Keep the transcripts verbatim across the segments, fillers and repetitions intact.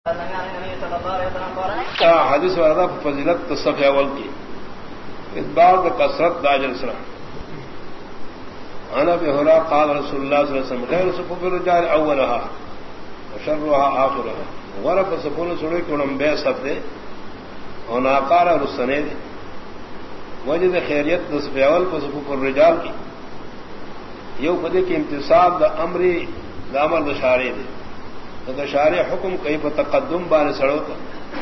حدیث واردہ فضیلت صف اول کی ادبار دا کثرت داجر سرا انا بہرا قال رسول اللہ صلی اللہ علیہ وسلم غیر صفوف الرجال اولها وشرها آخرها ورف صفون سڑے کنم بے صف دے اور ناقار رسنے دے وجد خیریت دا صف اول پر صفوف الرجال کی یو پدے کی امتصاب دا امری دا امر دا شارے دے دا شارع حکم کئی پر تقدم بانے سڑو تا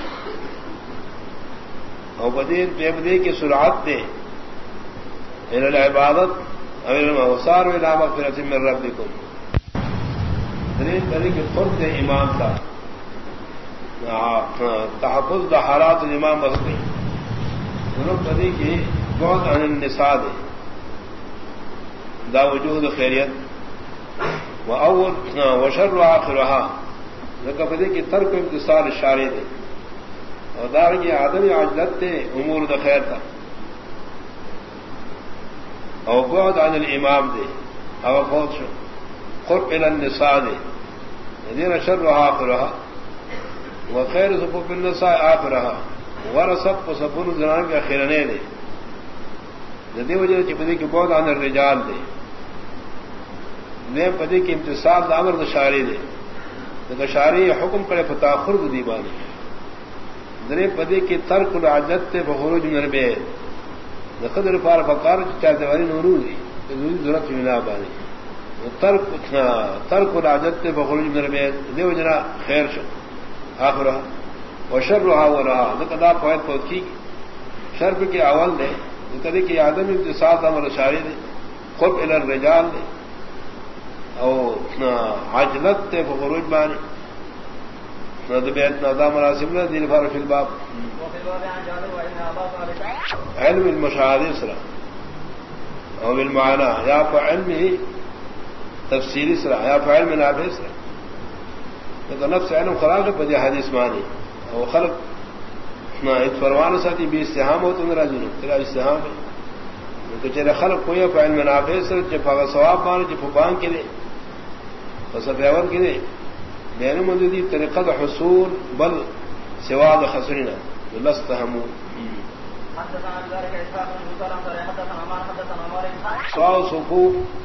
او بدیر پیبدے کی سرعت دے الى العبادت او الى المحصار و الى مغفرت من ربکم دریل بدے کی خرد دے امام تا تحفظ دا حالات الامام بسطی انہوں بدے کی بعد عن النساء دے دا وجود خیریت و اول و شر آخرها لکہ بدے کی ترک امتصال شارع دے اور دار کی آدمی عجلت دے امور دا خیر تھا او بعد عن الامام دے او فوت شو قرب الى النساء دے دین شر آخرها وخیر صفوف النساء آخرها ورسب صفون زنان کے خیرنے دے دے وجہ چی پدے کی بعد عن الرجال دے نے پدے کی امتصال دا امر دا شارع دے شاری حکم کرے فتاخر دیبانی درے پدے کی ترک العجت تے بخروج من البیت قدر فار فقار چاہتے والی نورو دی ضرورت منا بانی ترک ترک العجت تے بخروج من البیت دے وجنا خیر شو آخرہ وشرها ورها لقد قوت فوت کی شرف کے اول دے کدے کی آدم امتصاص امر شاری دے قرب الى الرجال دے او عجلت تے بخروج بانی نہ بیت نہ مناسب نہ دین فار فی الباب علم المشاہدہ سرا او بالمعنى یا فعلم ہی تفسیری سرا یا فعلم نافع سرا تو نفس علم خراج پدی حدیث مانی او خلق نہ ایک فرمان ساتھی بھی استحام ہو تو میرا جنو تیرا استحام ہے تو چرے خلق کوئی فعلم نافع سرا جب ثواب مانے جب بان کے لئے فصفیاور کی دے بین مددی طریقہ حصول بل سواد خسرنا لستہمون سواء صفوف